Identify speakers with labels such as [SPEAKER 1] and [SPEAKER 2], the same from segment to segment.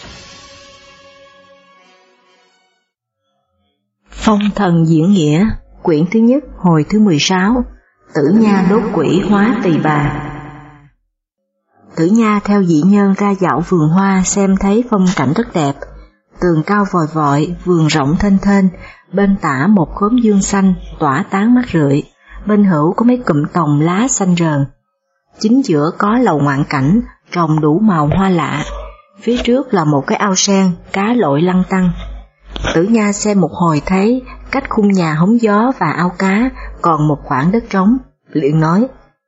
[SPEAKER 1] Phong thần diễn nghĩa, quyển thứ nhất, hồi thứ 16, Tử Nha đốt quỷ hóa tỳ bà. Tử Nha theo dị nhân ra dạo vườn hoa, xem thấy phong cảnh rất đẹp. Tường cao vòi vọi, vườn rộng thênh thênh, bên tả một khóm dương xanh tỏa tán mát rượi, bên hữu có mấy cụm tòng lá xanh rờn. Chính giữa có lầu ngoạn cảnh, trồng đủ màu hoa lạ. Phía trước là một cái ao sen, cá lội lăn tăn. Tử Nha xem một hồi thấy cách khung nhà hóng gió và ao cá còn một khoảng đất trống, liền nói: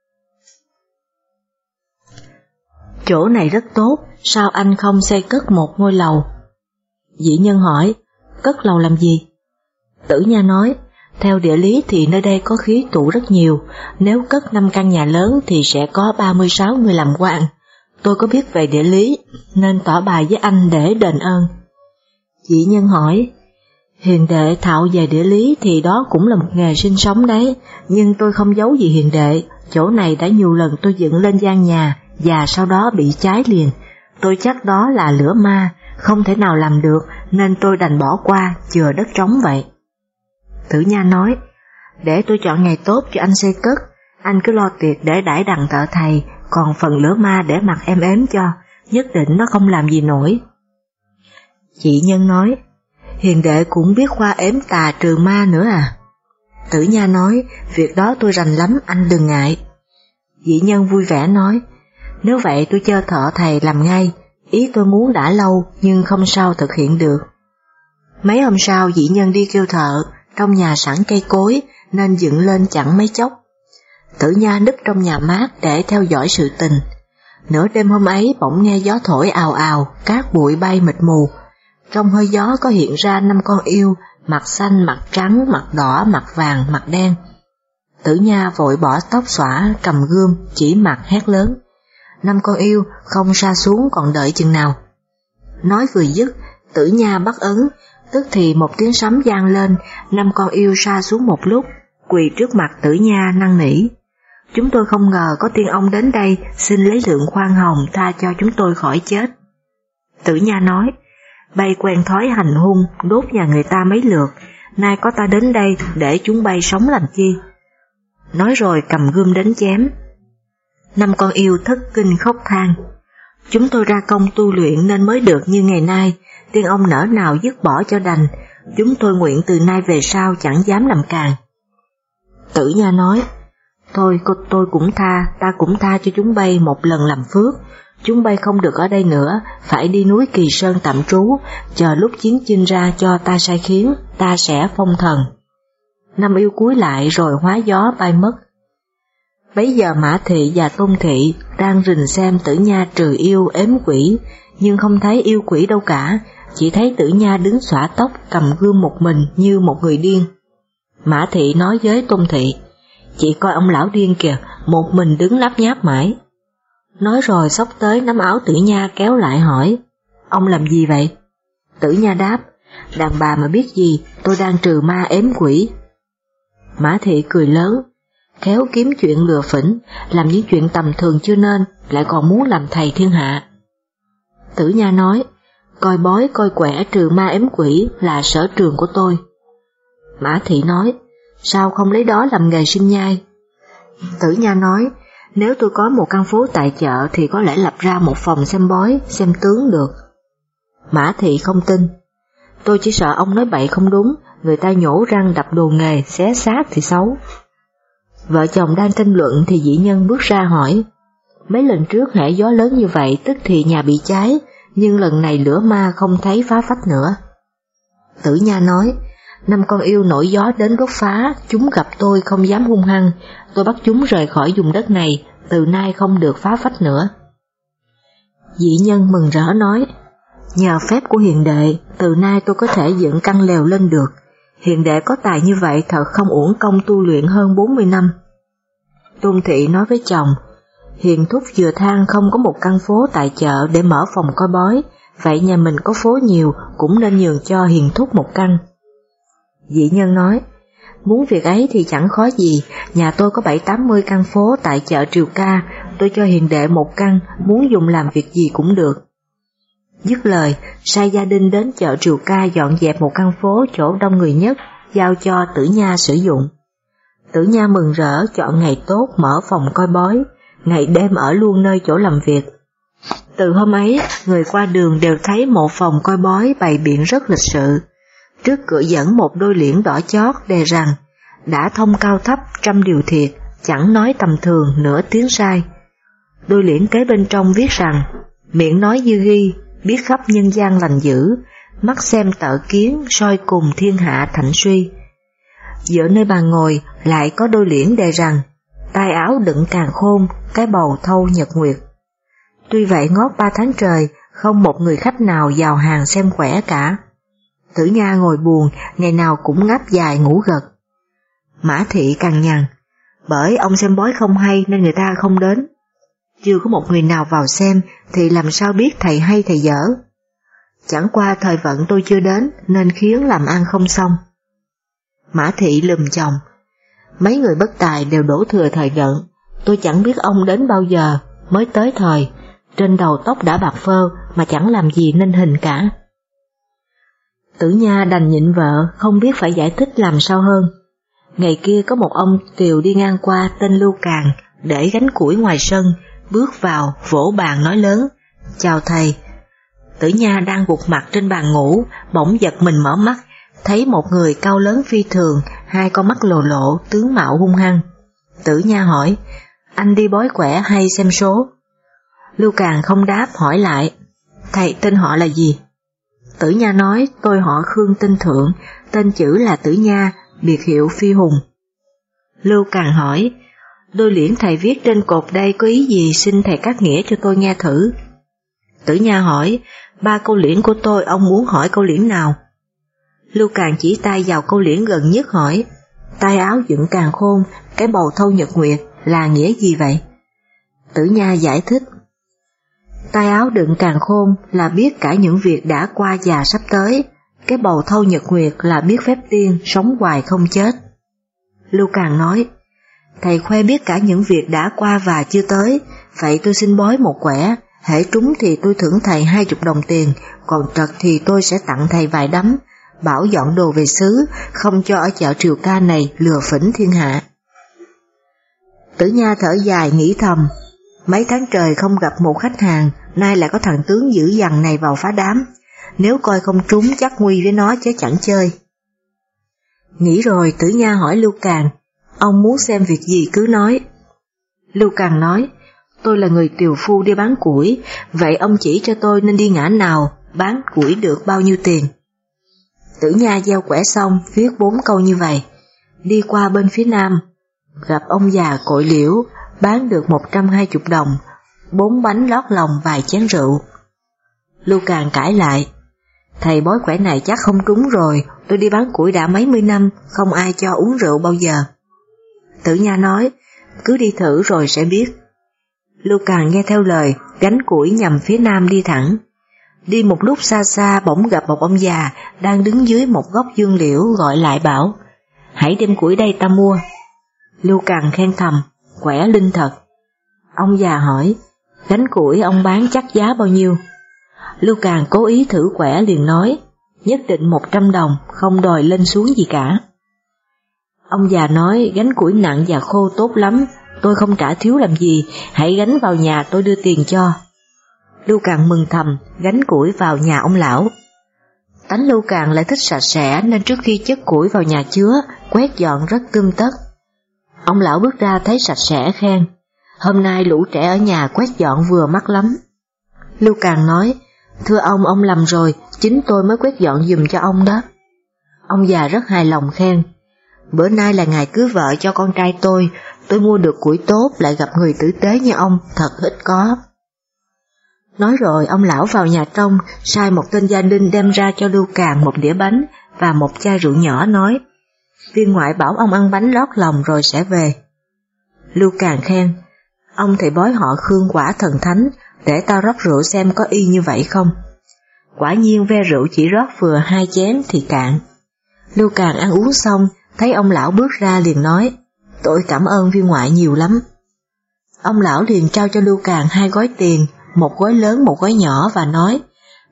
[SPEAKER 1] chỗ này rất tốt, sao anh không xây cất một ngôi lầu? Dị nhân hỏi: cất lầu làm gì? Tử Nha nói: theo địa lý thì nơi đây có khí tụ rất nhiều, nếu cất 5 căn nhà lớn thì sẽ có 36 người làm quan. Tôi có biết về địa lý, nên tỏ bài với anh để đền ơn. Dị nhân hỏi: hiền đệ thạo về địa lý thì đó cũng là một nghề sinh sống đấy, nhưng tôi không giấu gì hiền đệ, chỗ này đã nhiều lần tôi dựng lên gian nhà và sau đó bị cháy liền. Tôi chắc đó là lửa ma, không thể nào làm được nên tôi đành bỏ qua, chừa đất trống vậy. Tử Nha nói: để tôi chọn ngày tốt cho anh xây cất, anh cứ lo tiệc để đãi đằng thợ thầy, còn phần lửa ma để mặc em ếm cho, nhất định nó không làm gì nổi. Dị nhân nói: hiền đệ cũng biết khoa ếm tà trừ ma nữa à? Tử Nha nói: việc đó tôi rành lắm, anh đừng ngại. Dị nhân vui vẻ nói: nếu vậy tôi cho thợ thầy làm ngay, ý tôi muốn đã lâu nhưng không sao thực hiện được. Mấy hôm sau dị nhân đi kêu thợ, trong nhà sẵn cây cối nên dựng lên chẳng mấy chốc. Tử Nha núp trong nhà mát để theo dõi sự tình. Nửa đêm hôm ấy bỗng nghe gió thổi ào ào, cát bụi bay mịt mù. Trong hơi gió có hiện ra 5 con yêu, mặt xanh, mặt trắng, mặt đỏ, mặt vàng, mặt đen. Tử Nha vội bỏ tóc xõa, cầm gươm, chỉ mặt hét lớn: 5 con yêu không sa xuống còn đợi chừng nào. Nói vừa dứt, Tử Nha bắt ấn, tức thì một tiếng sấm vang lên, 5 con yêu sa xuống một lúc, quỳ trước mặt Tử Nha năn nỉ: chúng tôi không ngờ có tiên ông đến đây, xin lấy lượng khoan hồng tha cho chúng tôi khỏi chết. Tử Nha nói: bay quen thói hành hung, đốt nhà người ta mấy lượt, nay có ta đến đây để chúng bay sống làm chi? Nói rồi cầm gươm đến chém. 5 con yêu thất kinh khóc than: chúng tôi ra công tu luyện nên mới được như ngày nay, tiên ông nỡ nào dứt bỏ cho đành, chúng tôi nguyện từ nay về sau chẳng dám làm càng. Tử Nha nói: thôi tôi cũng tha, ta cũng tha cho chúng bay một lần làm phước. Chúng bay không được ở đây nữa, phải đi núi Kỳ Sơn tạm trú, chờ lúc chiến chinh ra cho ta sai khiến, ta sẽ phong thần. 5 yêu cúi lại rồi hóa gió bay mất. Bấy giờ Mã Thị và Tôn Thị đang rình xem Tử Nha trừ yêu ếm quỷ, nhưng không thấy yêu quỷ đâu cả, chỉ thấy Tử Nha đứng xõa tóc cầm gươm một mình như một người điên. Mã Thị nói với Tôn Thị: chị coi ông lão điên kìa, một mình đứng láp nháp mãi. Nói rồi xốc tới nắm áo Tử Nha kéo lại hỏi: ông làm gì vậy? Tử Nha đáp: đàn bà mà biết gì, tôi đang trừ ma ếm quỷ. Mã Thị cười lớn: khéo kiếm chuyện lừa phỉnh, làm những chuyện tầm thường chưa nên, lại còn muốn làm thầy thiên hạ. Tử Nha nói: coi bói coi quẻ trừ ma ếm quỷ là sở trường của tôi. Mã Thị nói: sao không lấy đó làm nghề sinh nhai? Tử Nha nói: nếu tôi có một căn phố tại chợ thì có lẽ lập ra một phòng xem bói, xem tướng được. Mã Thị không tin: tôi chỉ sợ ông nói bậy không đúng, người ta nhổ răng đập đồ nghề, xé xác thì xấu. Vợ chồng đang tranh luận thì dị nhân bước ra hỏi: mấy lần trước hễ gió lớn như vậy tức thì nhà bị cháy, nhưng lần này lửa ma không thấy phá phách nữa. Tử Nha nói: 5 con yêu nổi gió đến đốt phá, chúng gặp tôi không dám hung hăng, tôi bắt chúng rời khỏi vùng đất này, từ nay không được phá phách nữa. Dị nhân mừng rỡ nói: nhờ phép của hiền đệ, từ nay tôi có thể dựng căn lều lên được. Hiền đệ có tài như vậy thật không uổng công tu luyện hơn 40 năm. Tôn Thị nói với chồng: hiền thúc vừa than không có một căn phố tại chợ để mở phòng coi bói, vậy nhà mình có phố nhiều cũng nên nhường cho hiền thúc một căn. Dị nhân nói: muốn việc ấy thì chẳng khó gì, nhà tôi có 70-80 căn phố tại chợ Triều Ca, tôi cho hiền đệ một căn, muốn dùng làm việc gì cũng được. Dứt lời, sai gia đình đến chợ Triều Ca dọn dẹp một căn phố chỗ đông người nhất, giao cho Tử Nha sử dụng. Tử Nha mừng rỡ chọn ngày tốt mở phòng coi bói, ngày đêm ở luôn nơi chỗ làm việc. Từ hôm ấy, người qua đường đều thấy một phòng coi bói bày biện rất lịch sự. Trước cửa dẫn một đôi liễn đỏ chót đề rằng, đã thông cao thấp trăm điều thiệt, chẳng nói tầm thường nửa tiếng sai. Đôi liễn kế bên trong viết rằng, miệng nói như ghi, biết khắp nhân gian lành dữ, mắt xem tợ kiến, soi cùng thiên hạ thạnh suy. Giữa nơi bàn ngồi lại có đôi liễn đề rằng, tai áo đựng càn khôn, cái bầu thâu nhật nguyệt. Tuy vậy ngót 3 tháng trời, không một người khách nào vào hàng xem khỏe cả. Tử Nha ngồi buồn, ngày nào cũng ngáp dài ngủ gật. Mã Thị cằn nhằn, bởi ông xem bói không hay nên người ta không đến. Chưa có một người nào vào xem thì làm sao biết thầy hay thầy dở. Chẳng qua thời vận tôi chưa đến nên khiến làm ăn không xong. Mã Thị lùm chồng, mấy người bất tài đều đổ thừa thời vận, tôi chẳng biết ông đến bao giờ, mới tới thời, trên đầu tóc đã bạc phơ mà chẳng làm gì nên hình cả. Tử Nha đành nhịn vợ, không biết phải giải thích làm sao hơn. Ngày kia có một ông tiều đi ngang qua tên Lưu Càn, để gánh củi ngoài sân, bước vào, vỗ bàn nói lớn, chào thầy. Tử Nha đang gục mặt trên bàn ngủ, bỗng giật mình mở mắt, thấy một người cao lớn phi thường, hai con mắt lồ lộ, tướng mạo hung hăng. Tử Nha hỏi, anh đi bói quẻ hay xem số? Lưu Càn không đáp, hỏi lại, thầy tên họ là gì? Tử Nha nói, tôi họ Khương tên Thượng, tên chữ là Tử Nha, biệt hiệu Phi Hùng. Lưu Càn hỏi, đôi liễn thầy viết trên cột đây có ý gì, xin thầy cắt nghĩa cho tôi nghe thử. Tử Nha hỏi, 3 câu liễn của tôi ông muốn hỏi câu liễn nào? Lưu Càn chỉ tay vào câu liễn gần nhất hỏi, tai áo dựng càn khôn, cái bầu thâu nhật nguyệt là nghĩa gì vậy? Tử Nha giải thích, tai áo đựng càn khôn là biết cả những việc đã qua và sắp tới, cái bầu thâu nhật nguyệt là biết phép tiên sống hoài không chết. Lưu Càn nói, thầy khoe biết cả những việc đã qua và chưa tới, vậy tôi xin bói một quẻ, hễ trúng thì tôi thưởng thầy 20 đồng tiền, còn trật thì tôi sẽ tặng thầy vài đấm, bảo dọn đồ về xứ, không cho ở chợ Triều Ca này lừa phỉnh thiên hạ. Tử Nha thở dài nghĩ thầm, mấy tháng trời không gặp một khách hàng, nay lại có thằng tướng dữ dằn này vào phá đám, nếu coi không trúng chắc nguy với nó chứ chẳng chơi. Nghĩ rồi Tử Nha hỏi Lưu Càn, ông muốn xem việc gì cứ nói. Lưu Càn nói, tôi là người tiều phu đi bán củi, vậy ông chỉ cho tôi nên đi ngã nào, bán củi được bao nhiêu tiền. Tử Nha gieo quẻ xong viết 4 câu như vậy, đi qua bên phía nam, gặp ông già cội liễu, bán được 120 đồng, 4 bánh lót lòng vài chén rượu. Lưu Càn cãi lại, thầy bói quẻ này chắc không trúng rồi, tôi đi bán củi đã mấy mươi năm, không ai cho uống rượu bao giờ. Tử Nha nói, cứ đi thử rồi sẽ biết. Lưu Càn nghe theo lời, gánh củi nhằm phía nam đi thẳng. Đi một lúc xa xa bỗng gặp một ông già đang đứng dưới một gốc dương liễu gọi lại bảo, hãy đem củi đây ta mua. Lưu Càn khen thầm, quẻ linh thật. Ông già hỏi, gánh củi ông bán chắc giá bao nhiêu? Lưu Càn cố ý thử quẻ liền nói, nhất định 100 đồng, không đòi lên xuống gì cả. Ông già nói, gánh củi nặng và khô tốt lắm, tôi không trả thiếu làm gì, hãy gánh vào nhà tôi đưa tiền cho. Lưu Càn mừng thầm, gánh củi vào nhà ông lão. Tánh Lưu Càn lại thích sạch sẽ nên trước khi chất củi vào nhà chứa, quét dọn rất tươm tất. Ông lão bước ra thấy sạch sẽ khen, hôm nay lũ trẻ ở nhà quét dọn vừa mắt lắm. Lưu Càn nói, thưa ông lầm rồi, chính tôi mới quét dọn giùm cho ông đó. Ông già rất hài lòng khen, bữa nay là ngày cưới vợ cho con trai tôi mua được củi tốt lại gặp người tử tế như ông, thật ít có. Nói rồi ông lão vào nhà trong, sai một tên gia đình đem ra cho Lưu Càn một đĩa bánh và một chai rượu nhỏ nói, viên ngoại bảo ông ăn bánh lót lòng rồi sẽ về. Lưu Càn khen, ông thầy bói họ Khương quả thần thánh, để tao rót rượu xem có y như vậy không. Quả nhiên ve rượu chỉ rót vừa 2 chén thì cạn. Lưu Càn ăn uống xong, thấy ông lão bước ra liền nói, tôi cảm ơn viên ngoại nhiều lắm. Ông lão liền trao cho Lưu Càn 2 gói tiền, một gói lớn một gói nhỏ và nói,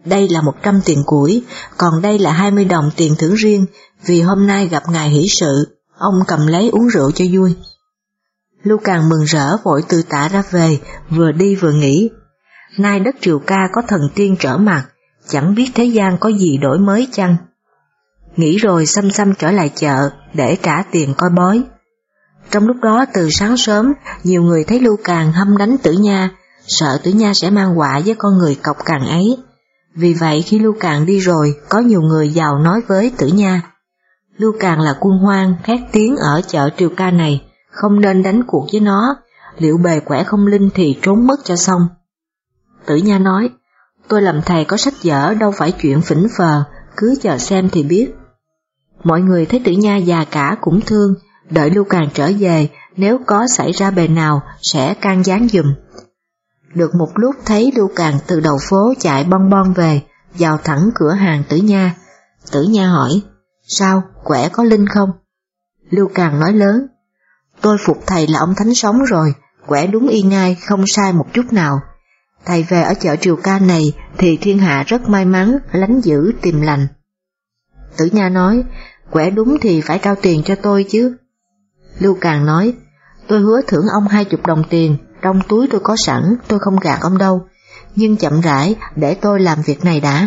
[SPEAKER 1] đây là 100 tiền củi, còn đây là 20 đồng tiền thưởng riêng, vì hôm nay gặp ngài hỷ sự, ông cầm lấy uống rượu cho vui. Lưu Càng mừng rỡ vội từ tạ ra về, vừa đi vừa nghĩ, nay đất Triều Ca có thần tiên trở mặt, chẳng biết thế gian có gì đổi mới chăng. Nghĩ rồi xăm xăm trở lại chợ để trả tiền coi bói. Trong lúc đó từ sáng sớm, nhiều người thấy Lưu Càng hăm đánh Tử Nha, sợ Tử Nha sẽ mang họa với con người cọc cằn ấy. Vì vậy khi Lưu Càng đi rồi, có nhiều người vào nói với Tử Nha, Lưu Càng là quân hoang, khét tiếng ở chợ Triều Ca này, không nên đánh cuộc với nó, liệu bề quẻ không linh thì trốn mất cho xong. Tử Nha nói, tôi làm thầy có sách vở, đâu phải chuyện phỉnh phờ, cứ chờ xem thì biết. Mọi người thấy Tử Nha già cả cũng thương, đợi Lưu Càng trở về, nếu có xảy ra bề nào sẽ can gián giùm. Được một lúc thấy Lưu Càng từ đầu phố chạy bon bon về, vào thẳng cửa hàng Tử Nha. Tử Nha hỏi, sao, quẻ có linh không? Lưu Càng nói lớn, tôi phục thầy là ông Thánh sống rồi, quẻ đúng y ngay, không sai một chút nào. Thầy về ở chợ Triều Ca này thì thiên hạ rất may mắn, lánh dữ tìm lành. Tử Nha nói, quẻ đúng thì phải trao tiền cho tôi chứ. Lưu Càng nói, tôi hứa thưởng ông 20 đồng tiền, trong túi tôi có sẵn, tôi không gạt ông đâu, nhưng chậm rãi để tôi làm việc này đã.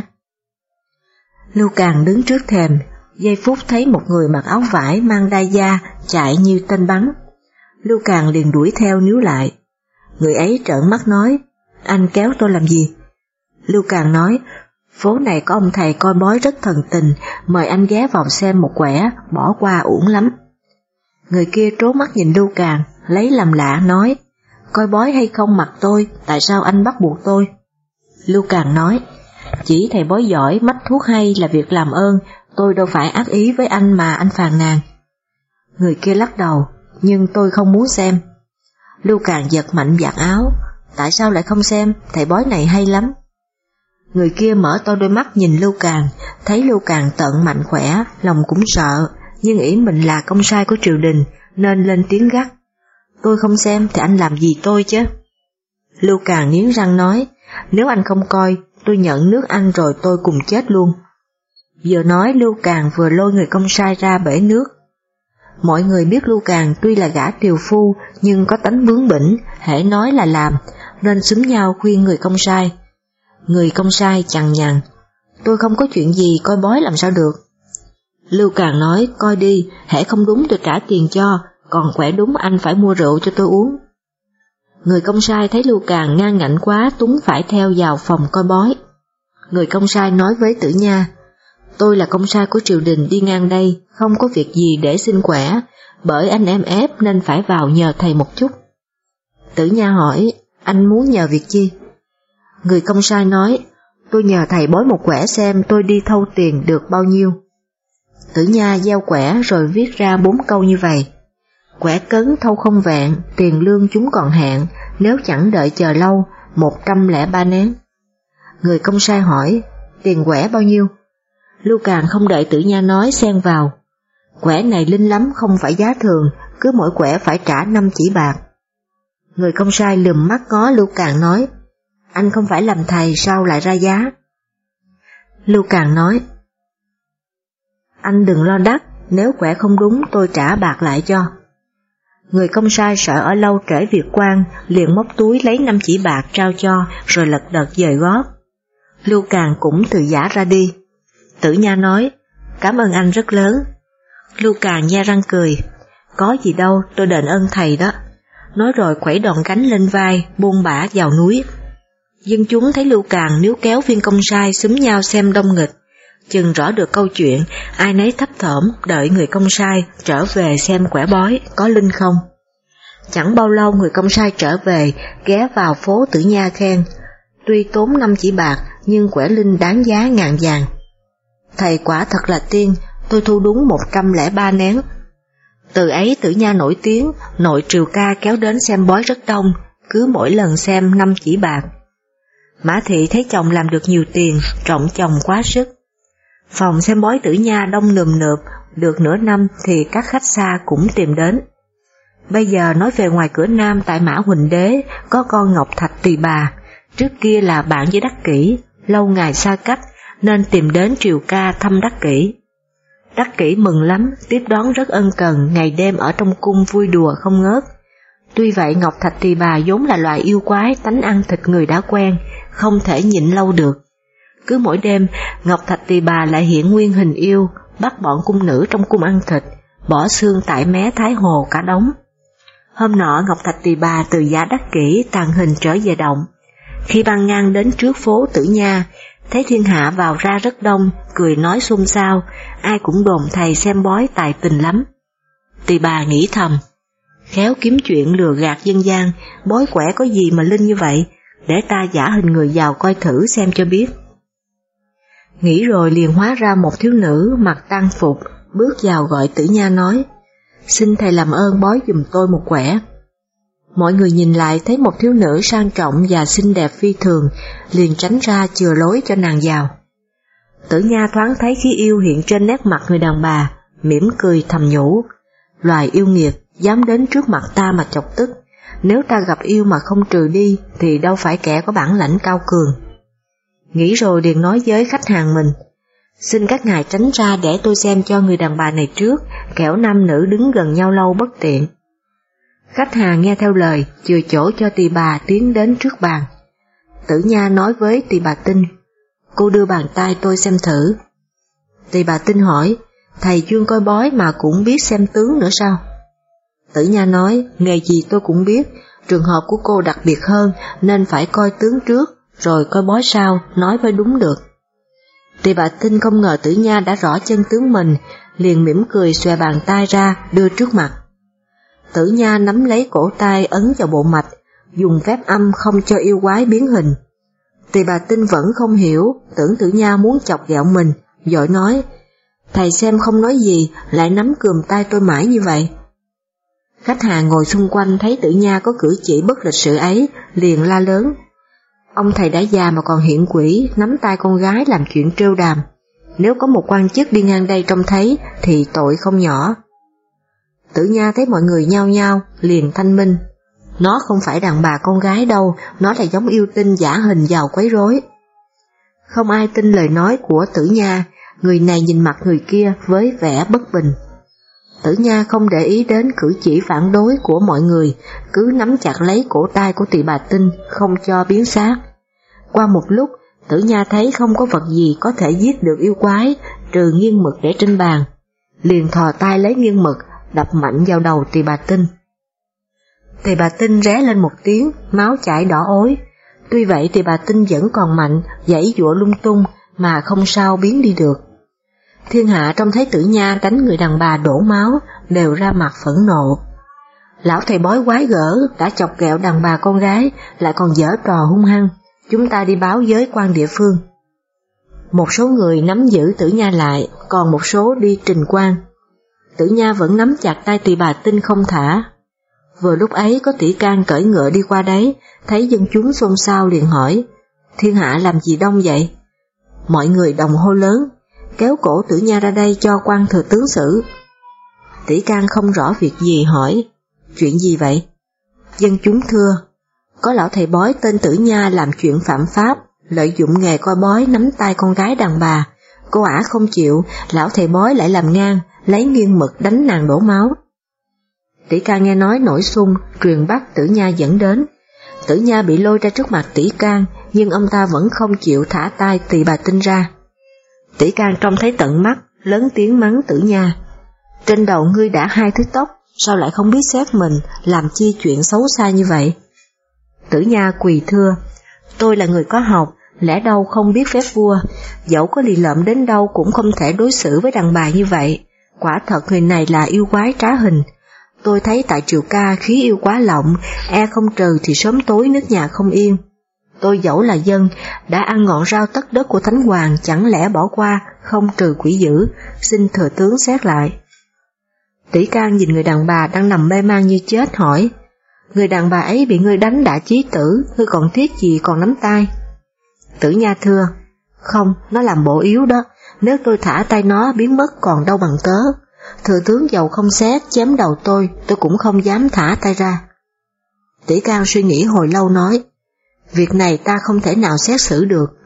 [SPEAKER 1] Lưu Càng đứng trước thềm, giây phút thấy một người mặc áo vải mang đai da chạy như tên bắn. Lưu Càng liền đuổi theo níu lại. Người ấy trợn mắt nói, anh kéo tôi làm gì? Lưu Càng nói, phố này có ông thầy coi bói rất thần tình, mời anh ghé vào xem một quẻ, bỏ qua uổng lắm. Người kia trố mắt nhìn Lưu Càng, lấy làm lạ nói, coi bói hay không mặc tôi, tại sao anh bắt buộc tôi? Lưu Càng nói, chỉ thầy bói giỏi, mách thuốc hay là việc làm ơn, tôi đâu phải ác ý với anh mà anh phàn nàn. Người kia lắc đầu, nhưng tôi không muốn xem. Lưu Càng giật mạnh vạt áo, tại sao lại không xem, thầy bói này hay lắm. Người kia mở to đôi mắt nhìn Lưu Càng, thấy Lưu Càng tận mạnh khỏe, lòng cũng sợ, nhưng nghĩ mình là công sai của triều đình, nên lên tiếng gắt. Tôi không xem thì anh làm gì tôi chứ? Lưu Càng nghiến răng nói, nếu anh không coi, tôi nhận nước anh rồi tôi cùng chết luôn. Vừa nói Lưu Càng vừa lôi người công sai ra bể nước. Mọi người biết Lưu Càng tuy là gã tiều phu nhưng có tánh bướng bỉnh, hễ nói là làm, nên xúm nhau khuyên người công sai. Người công sai chằn nhằn, tôi không có chuyện gì, coi bói làm sao được. Lưu Càng nói, coi đi, hễ không đúng tôi trả tiền cho, còn quẻ đúng anh phải mua rượu cho tôi uống. Người công sai thấy Lưu Càng ngang ngạnh quá, túng phải theo vào phòng coi bói. Người công sai nói với Tử Nha, tôi là công sai của triều đình đi ngang đây, không có việc gì để xin quẻ, bởi anh em ép nên phải vào nhờ thầy một chút. Tử Nha hỏi, anh muốn nhờ việc chi? Người công sai nói, tôi nhờ thầy bói một quẻ xem tôi đi thâu tiền được bao nhiêu. Tử Nha gieo quẻ rồi viết ra 4 câu như vậy. Quẻ cấn thâu không vẹn, tiền lương chúng còn hạn, nếu chẳng đợi chờ lâu, 103 nén. Người công sai hỏi, tiền quẻ bao nhiêu? Lưu Càng không đợi Tử Nha nói xen vào, quẻ này linh lắm không phải giá thường, cứ mỗi quẻ phải trả 5 chỉ bạc. Người công sai lườm mắt ngó Lưu Càng nói, anh không phải làm thầy sao lại ra giá? Lưu Càng nói, anh đừng lo đắt, nếu quẻ không đúng tôi trả bạc lại cho. Người công sai sợ ở lâu trễ việc quan, liền móc túi lấy 5 chỉ bạc trao cho, rồi lật đật dời gót. Lưu Càng cũng từ giã ra đi. Tử Nha nói, cảm ơn anh rất lớn. Lưu Càng nhe răng cười, có gì đâu, tôi đền ơn thầy đó. Nói rồi quẩy đòn gánh lên vai, buông bả vào núi. Dân chúng thấy Lưu Càng níu kéo viên công sai xúm nhau xem đông nghịch. Chừng rõ được câu chuyện, ai nấy thấp thỏm đợi người công sai trở về xem quẻ bói có linh không. Chẳng bao lâu người công sai trở về, ghé vào phố Tử Nha khen, tuy tốn 5 chỉ bạc nhưng quẻ linh đáng giá ngàn vàng. Thầy quả thật là tiên, tôi thu đúng 103 nén. Từ ấy Tử Nha nổi tiếng, nội triều ca kéo đến xem bói rất đông, cứ mỗi lần xem 5 chỉ bạc. Mã Thị thấy chồng làm được nhiều tiền, trọng chồng quá sức. Phòng xem bói Tử Nha đông nườm nượp, được nửa năm thì các khách xa cũng tìm đến. Bây giờ nói về ngoài cửa Nam tại Mã Huỳnh Đế có con Ngọc Thạch Tỳ Bà, trước kia là bạn với Đắc Kỷ, lâu ngày xa cách nên tìm đến Triều Ca thăm Đắc Kỷ. Đắc Kỷ mừng lắm, tiếp đón rất ân cần, ngày đêm ở trong cung vui đùa không ngớt. Tuy vậy Ngọc Thạch Tỳ Bà vốn là loài yêu quái, tánh ăn thịt người đã quen, không thể nhịn lâu được. Cứ mỗi đêm, Ngọc Thạch Tỳ Bà lại hiện nguyên hình yêu, bắt bọn cung nữ trong cung ăn thịt, bỏ xương tại mé Thái Hồ cả đống. Hôm nọ Ngọc Thạch Tỳ Bà từ giả Đắc Kỷ tàn hình trở về động. Khi băng ngang đến trước phố Tử Nha, thấy thiên hạ vào ra rất đông, cười nói xôn xao, ai cũng đồn thầy xem bói tài tình lắm. Tỳ Bà nghĩ thầm, khéo kiếm chuyện lừa gạt dân gian, bói quẻ có gì mà linh như vậy, để ta giả hình người giàu coi thử xem cho biết. Nghĩ rồi liền hóa ra một thiếu nữ mặc tang phục, bước vào gọi Tử Nha nói, xin thầy làm ơn bói giùm tôi một quẻ. Mọi người nhìn lại thấy một thiếu nữ sang trọng và xinh đẹp phi thường, liền tránh ra chừa lối cho nàng vào. Tử Nha thoáng thấy khí yêu hiện trên nét mặt người đàn bà, mỉm cười thầm nhủ, loài yêu nghiệt, dám đến trước mặt ta mà chọc tức, nếu ta gặp yêu mà không trừ đi thì đâu phải kẻ có bản lãnh cao cường. Nghĩ rồi liền nói với khách hàng mình, xin các ngài tránh ra để tôi xem cho người đàn bà này trước, kẻo nam nữ đứng gần nhau lâu bất tiện. Khách hàng nghe theo lời, chừa chỗ cho Tỳ Bà tiến đến trước bàn. Tử Nha nói với Tỳ Bà Tinh, cô đưa bàn tay tôi xem thử. Tỳ Bà Tinh hỏi, thầy chuyên coi bói mà cũng biết xem tướng nữa sao? Tử Nha nói, nghề gì tôi cũng biết, trường hợp của cô đặc biệt hơn nên phải coi tướng trước, rồi coi bói sau, nói mới đúng được. Tỳ Bà Tinh không ngờ Tử Nha đã rõ chân tướng mình, liền mỉm cười xòe bàn tay ra, đưa trước mặt. Tử Nha nắm lấy cổ tay ấn vào bộ mạch, dùng phép âm không cho yêu quái biến hình. Tỳ Bà Tinh vẫn không hiểu, tưởng Tử Nha muốn chọc ghẹo mình, vội nói, thầy xem không nói gì, lại nắm cườm tay tôi mãi như vậy. Khách hàng ngồi xung quanh thấy Tử Nha có cử chỉ bất lịch sự ấy, liền la lớn, ông thầy đã già mà còn hiện quỷ, nắm tay con gái làm chuyện trêu đàm. Nếu có một quan chức đi ngang đây trông thấy thì tội không nhỏ. Tử Nha thấy mọi người nhao nhao, liền thanh minh. Nó không phải đàn bà con gái đâu, nó là giống yêu tinh giả hình vào quấy rối. Không ai tin lời nói của Tử Nha, người này nhìn mặt người kia với vẻ bất bình. Tử Nha không để ý đến cử chỉ phản đối của mọi người, cứ nắm chặt lấy cổ tay của Tỳ Bà Tinh, không cho biến xác. Qua một lúc, Tử Nha thấy không có vật gì có thể giết được yêu quái, trừ nghiêng mực để trên bàn. Liền thò tay lấy nghiêng mực, đập mạnh vào đầu Tỳ Bà Tinh. Tỳ Bà Tinh ré lên một tiếng, máu chảy đỏ ối. Tuy vậy Tỳ Bà Tinh vẫn còn mạnh, giãy giụa lung tung mà không sao biến đi được. Thiên hạ trông thấy Tử Nha đánh người đàn bà đổ máu, đều ra mặt phẫn nộ. Lão thầy bói quái gở đã chọc ghẹo đàn bà con gái, lại còn giở trò hung hăng, chúng ta đi báo với quan địa phương. Một số người nắm giữ Tử Nha lại, còn một số đi trình quan. Tử Nha vẫn nắm chặt tay Tỳ Bà Tinh không thả. Vừa lúc ấy có tỷ can cởi ngựa đi qua đấy, thấy dân chúng xôn xao liền hỏi, thiên hạ làm gì đông vậy? Mọi người đồng hô lớn, kéo cổ Tử Nha ra đây cho quan thừa tướng xử. Tỷ can không rõ việc gì hỏi, chuyện gì vậy? Dân chúng thưa, có lão thầy bói tên Tử Nha làm chuyện phạm pháp, lợi dụng nghề coi bói nắm tay con gái đàn bà. Cô ả không chịu, lão thầy bói lại làm ngang, lấy nghiêng mực đánh nàng đổ máu. Tỷ can nghe nói nổi xung, truyền bắt Tử Nha dẫn đến. Tử Nha bị lôi ra trước mặt tỷ can, nhưng ông ta vẫn không chịu thả tay Tỳ Bà Tinh ra. Tỷ can trông thấy tận mắt, lớn tiếng mắng Tử Nha. Trên đầu ngươi đã 2 thứ tóc, sao lại không biết xét mình, làm chi chuyện xấu xa như vậy? Tử Nha quỳ thưa, tôi là người có học, lẽ đâu không biết phép vua, dẫu có lì lợm đến đâu cũng không thể đối xử với đàn bà như vậy. Quả thật người này là yêu quái trá hình. Tôi thấy tại Triều Ca khí yêu quá lộng, e không trừ thì sớm tối nước nhà không yên. Tôi dẫu là dân, đã ăn ngọn rau tất đất của Thánh Hoàng, chẳng lẽ bỏ qua, không trừ quỷ dữ, xin thừa tướng xét lại. Tỷ can nhìn người đàn bà đang nằm mê man như chết hỏi, người đàn bà ấy bị ngươi đánh đã chí tử, ngươi còn tiếc gì còn nắm tay? Tử Nha thưa, không, nó làm bộ yếu đó, nếu tôi thả tay nó biến mất còn đâu bằng tớ. Thừa tướng dầu không xét chém đầu tôi cũng không dám thả tay ra. Tỷ can suy nghĩ hồi lâu nói, việc này ta không thể nào xét xử được,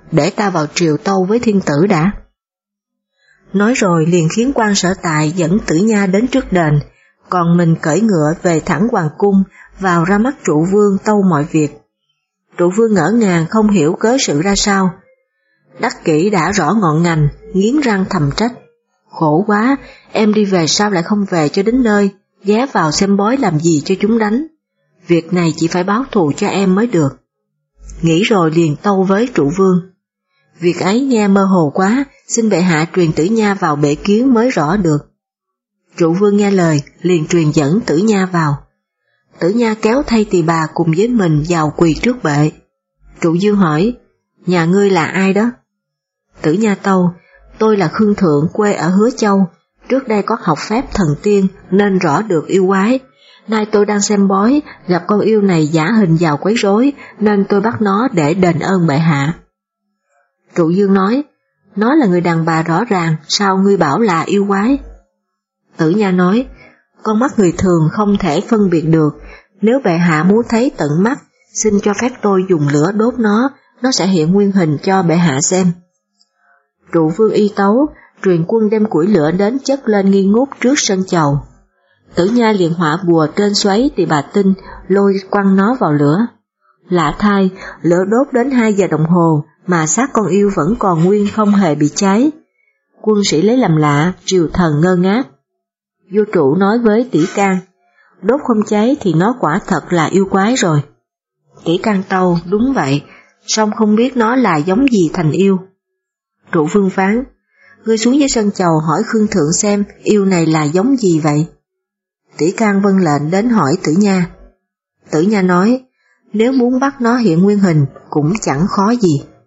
[SPEAKER 1] để ta vào triều tâu với thiên tử đã. Nói rồi liền khiến quan Sở Tại dẫn Tử Nha đến trước đền, còn mình cởi ngựa về thẳng hoàng cung, vào ra mắt trụ vương tâu mọi việc. Trụ vương ngỡ ngàng không hiểu cớ sự ra sao. Đắc Kỷ đã rõ ngọn ngành, nghiến răng thầm trách. Khổ quá, em đi về sao lại không về cho đến nơi, ghé vào xem bói làm gì cho chúng đánh. Việc này chỉ phải báo thù cho em mới được. Nghĩ rồi liền tâu với trụ vương. Việc ấy nghe mơ hồ quá, xin bệ hạ truyền Tử Nha vào bệ kiến mới rõ được. Trụ vương nghe lời, liền truyền dẫn Tử Nha vào. Tử Nha kéo thay tỳ bà cùng với mình vào quỳ trước bệ. Trụ vương hỏi, nhà ngươi là ai đó? Tử Nha tâu, tôi là Khương Thượng quê ở Hứa Châu, trước đây có học phép thần tiên nên rõ được yêu quái. Nay tôi đang xem bói, gặp con yêu này giả hình vào quấy rối, nên tôi bắt nó để đền ơn bệ hạ. Trụ vương nói, nó là người đàn bà rõ ràng, sao ngươi bảo là yêu quái? Tử Nha nói, con mắt người thường không thể phân biệt được, nếu bệ hạ muốn thấy tận mắt, xin cho phép tôi dùng lửa đốt nó sẽ hiện nguyên hình cho bệ hạ xem. Trụ vương y tấu, truyền quân đem củi lửa đến chất lên nghi ngút trước sân chầu. Tử Nha liền họa bùa trên xoáy tỳ bà tinh, lôi quăng nó vào lửa. Lạ thay, lửa đốt đến 2 giờ đồng hồ, mà xác con yêu vẫn còn nguyên không hề bị cháy. Quân sĩ lấy làm lạ, triều thần ngơ ngác. Vua Trụ nói với Tỷ Can, đốt không cháy thì nó quả thật là yêu quái rồi. Tỷ Can tâu, đúng vậy, song không biết nó là giống gì thành yêu. Trụ vương phán, ngươi xuống dưới sân chầu hỏi Khương Thượng xem yêu này là giống gì vậy. Tỷ Can vâng lệnh đến hỏi Tử Nha. Tử Nha nói, nếu muốn bắt nó hiện nguyên hình cũng chẳng khó gì.